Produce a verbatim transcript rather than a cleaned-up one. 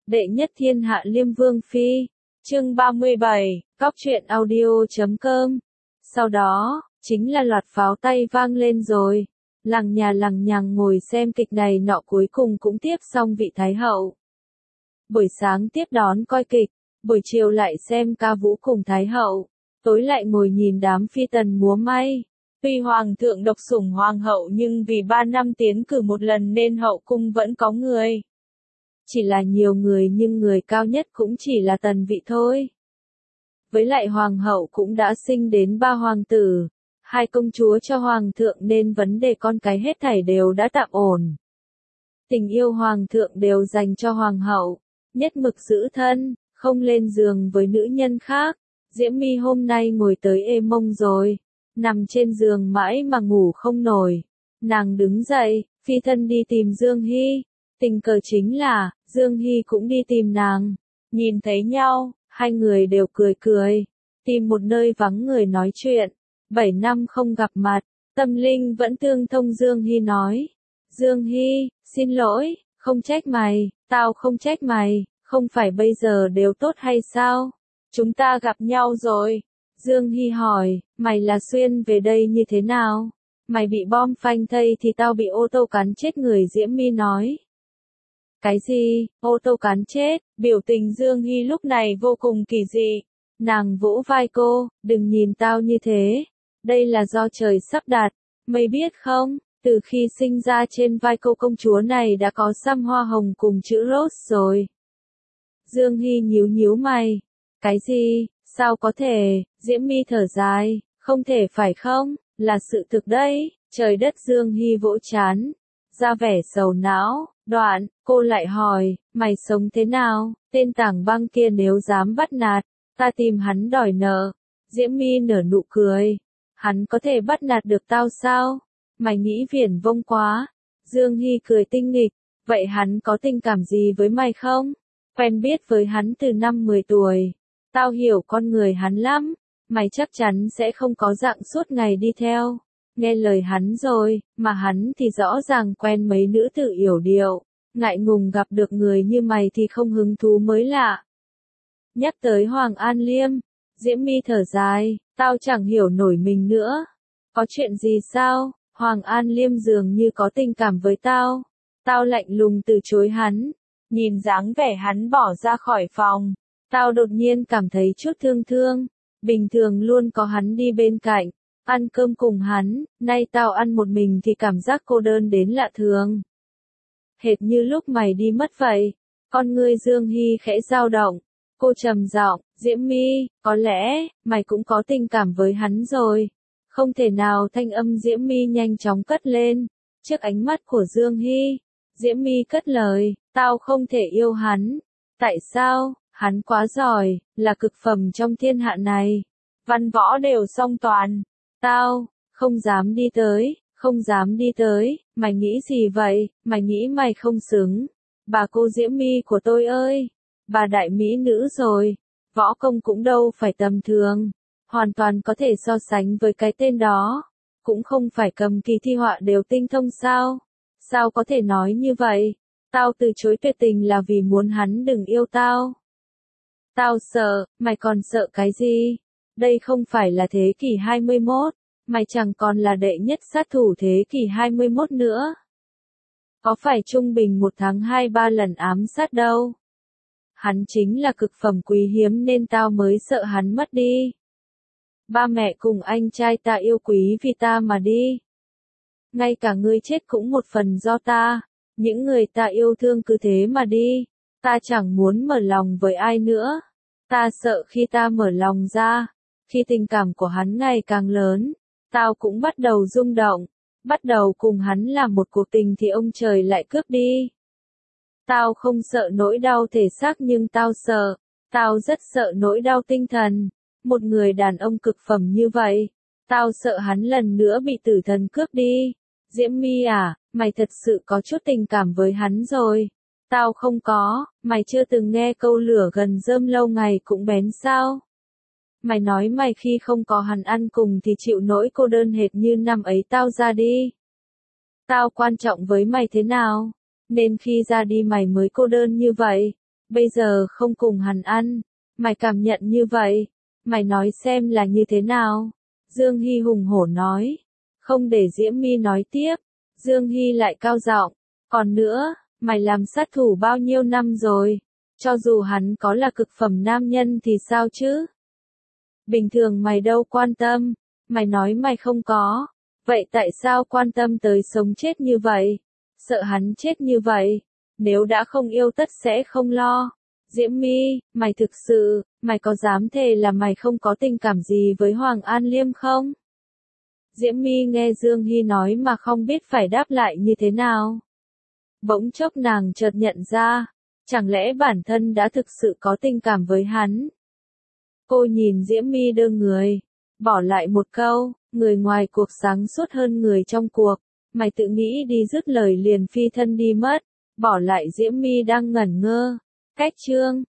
Đệ nhất thiên hạ Liêm Vương Phi. Chương ba mươi bảy, Cóc truyện audio chấm com. Sau đó, chính là loạt pháo tay vang lên rồi. Lằng nhà lằng nhằng ngồi xem kịch này nọ cuối cùng cũng tiếp xong vị Thái Hậu. Buổi sáng tiếp đón coi kịch, buổi chiều lại xem ca vũ cùng Thái Hậu, tối lại ngồi nhìn đám phi tần múa may. Tuy Hoàng thượng độc sủng Hoàng hậu nhưng vì ba năm tiến cử một lần nên hậu cung vẫn có người. Chỉ là nhiều người nhưng người cao nhất cũng chỉ là tần vị thôi. Với lại Hoàng hậu cũng đã sinh đến ba hoàng tử, hai công chúa cho Hoàng thượng nên vấn đề con cái hết thảy đều đã tạm ổn. Tình yêu Hoàng thượng đều dành cho Hoàng hậu, nhất mực giữ thân, không lên giường với nữ nhân khác. Diễm My hôm nay ngồi tới ê mông rồi, nằm trên giường mãi mà ngủ không nổi. Nàng đứng dậy, phi thân đi tìm Dương Hy. Tình cờ chính là, Dương Hy cũng đi tìm nàng. Nhìn thấy nhau, hai người đều cười cười. Tìm một nơi vắng người nói chuyện. Bảy năm không gặp mặt, tâm linh vẫn tương thông. Dương Hy nói. Dương Hy, xin lỗi, không trách mày, tao không trách mày, không phải bây giờ đều tốt hay sao? Chúng ta gặp nhau rồi. Dương Hy hỏi, mày là xuyên về đây như thế nào? Mày bị bom phanh thây thì tao bị ô tô cán chết người. Diễm My nói. Cái gì, ô tô cán chết? Biểu tình Dương Hy lúc này vô cùng kỳ dị. Nàng vỗ vai cô, đừng nhìn tao như thế. Đây là do trời sắp đặt. Mày biết không, từ khi sinh ra trên vai cô công chúa này đã có xăm hoa hồng cùng chữ Rose rồi. Dương Hy nhíu nhíu mày. Cái gì, sao có thể? Diễm My thở dài, không thể phải không, là sự thực đấy. Trời đất. Dương Hy vỗ chán, ra vẻ sầu não. Đoạn, cô lại hỏi, mày sống thế nào? Tên tảng băng kia nếu dám bắt nạt, ta tìm hắn đòi nợ. Diễm My nở nụ cười. Hắn có thể bắt nạt được tao sao? Mày nghĩ viển vông quá. Dương Hy cười tinh nghịch. Vậy hắn có tình cảm gì với mày không? Quen biết với hắn từ năm mười tuổi. Tao hiểu con người hắn lắm. Mày chắc chắn sẽ không có dạng suốt ngày đi theo. Nghe lời hắn rồi, mà hắn thì rõ ràng quen mấy nữ tử yểu điệu. Ngại ngùng gặp được người như mày thì không hứng thú mới lạ. Nhắc tới Hoàng An Liêm, Diễm My thở dài, tao chẳng hiểu nổi mình nữa. Có chuyện gì sao? Hoàng An Liêm dường như có tình cảm với tao. Tao lạnh lùng từ chối hắn. Nhìn dáng vẻ hắn bỏ ra khỏi phòng, tao đột nhiên cảm thấy chút thương thương. Bình thường luôn có hắn đi bên cạnh, ăn cơm cùng hắn, nay tao ăn một mình thì cảm giác cô đơn đến lạ thường. Hệt như lúc mày đi mất vậy. Con ngươi Dương Hy khẽ dao động. Cô trầm giọng, Diễm My, có lẽ, mày cũng có tình cảm với hắn rồi. Không thể nào. Thanh âm Diễm My nhanh chóng cất lên. Trước ánh mắt của Dương Hy, Diễm My cất lời, tao không thể yêu hắn. Tại sao? Hắn quá giỏi, là cực phẩm trong thiên hạ này. Văn võ đều song toàn. Tao, không dám đi tới, không dám đi tới. Mày nghĩ gì vậy? Mày nghĩ mày không xứng. Bà cô Diễm My của tôi ơi, bà đại mỹ nữ rồi. Võ công cũng đâu phải tầm thường. Hoàn toàn có thể so sánh với cái tên đó. Cũng không phải cầm kỳ thi họa đều tinh thông sao? Sao có thể nói như vậy? Tao từ chối tuyệt tình là vì muốn hắn đừng yêu tao. Tao sợ, mày còn sợ cái gì? Đây không phải là thế kỷ hai mươi mốt, mày chẳng còn là đệ nhất sát thủ thế kỷ hai mươi mốt nữa. Có phải trung bình một tháng hai ba lần ám sát đâu. Hắn chính là cực phẩm quý hiếm nên tao mới sợ hắn mất đi. Ba mẹ cùng anh trai ta yêu quý vì ta mà đi. Ngay cả ngươi chết cũng một phần do ta. Những người ta yêu thương cứ thế mà đi. Ta chẳng muốn mở lòng với ai nữa. Ta sợ khi ta mở lòng ra, khi tình cảm của hắn ngày càng lớn, tao cũng bắt đầu rung động. Bắt đầu cùng hắn làm một cuộc tình thì ông trời lại cướp đi. Tao không sợ nỗi đau thể xác nhưng tao sợ. Tao rất sợ nỗi đau tinh thần. Một người đàn ông cực phẩm như vậy. Tao sợ hắn lần nữa bị tử thần cướp đi. Diễm My à, mày thật sự có chút tình cảm với hắn rồi. Tao không có, mày chưa từng nghe câu lửa gần rơm lâu ngày cũng bén sao? Mày nói mày khi không có hắn ăn cùng thì chịu nỗi cô đơn hệt như năm ấy tao ra đi. Tao quan trọng với mày thế nào? Nên khi ra đi mày mới cô đơn như vậy. bây giờ không cùng hắn ăn, mày cảm nhận như vậy, mày nói xem là như thế nào? Dương Hy hùng hổ nói, không để Diễm My nói tiếp, Dương Hy lại cao giọng, còn nữa, mày làm sát thủ bao nhiêu năm rồi, cho dù hắn có là cực phẩm nam nhân thì sao chứ? Bình thường mày đâu quan tâm, mày nói mày không có, vậy tại sao quan tâm tới sống chết như vậy? Sợ hắn chết như vậy, nếu đã không yêu tất sẽ không lo. Diễm My, mày thực sự, mày có dám thề là mày không có tình cảm gì với Hoàng An Liêm không? Diễm My nghe Dương Hy nói mà không biết phải đáp lại như thế nào. Bỗng chốc nàng chợt nhận ra, chẳng lẽ bản thân đã thực sự có tình cảm với hắn? Cô nhìn Diễm My đơ người, bỏ lại một câu, người ngoài cuộc sáng suốt hơn người trong cuộc, mày tự nghĩ đi, dứt lời liền phi thân đi mất, bỏ lại Diễm My đang ngẩn ngơ. Cách chương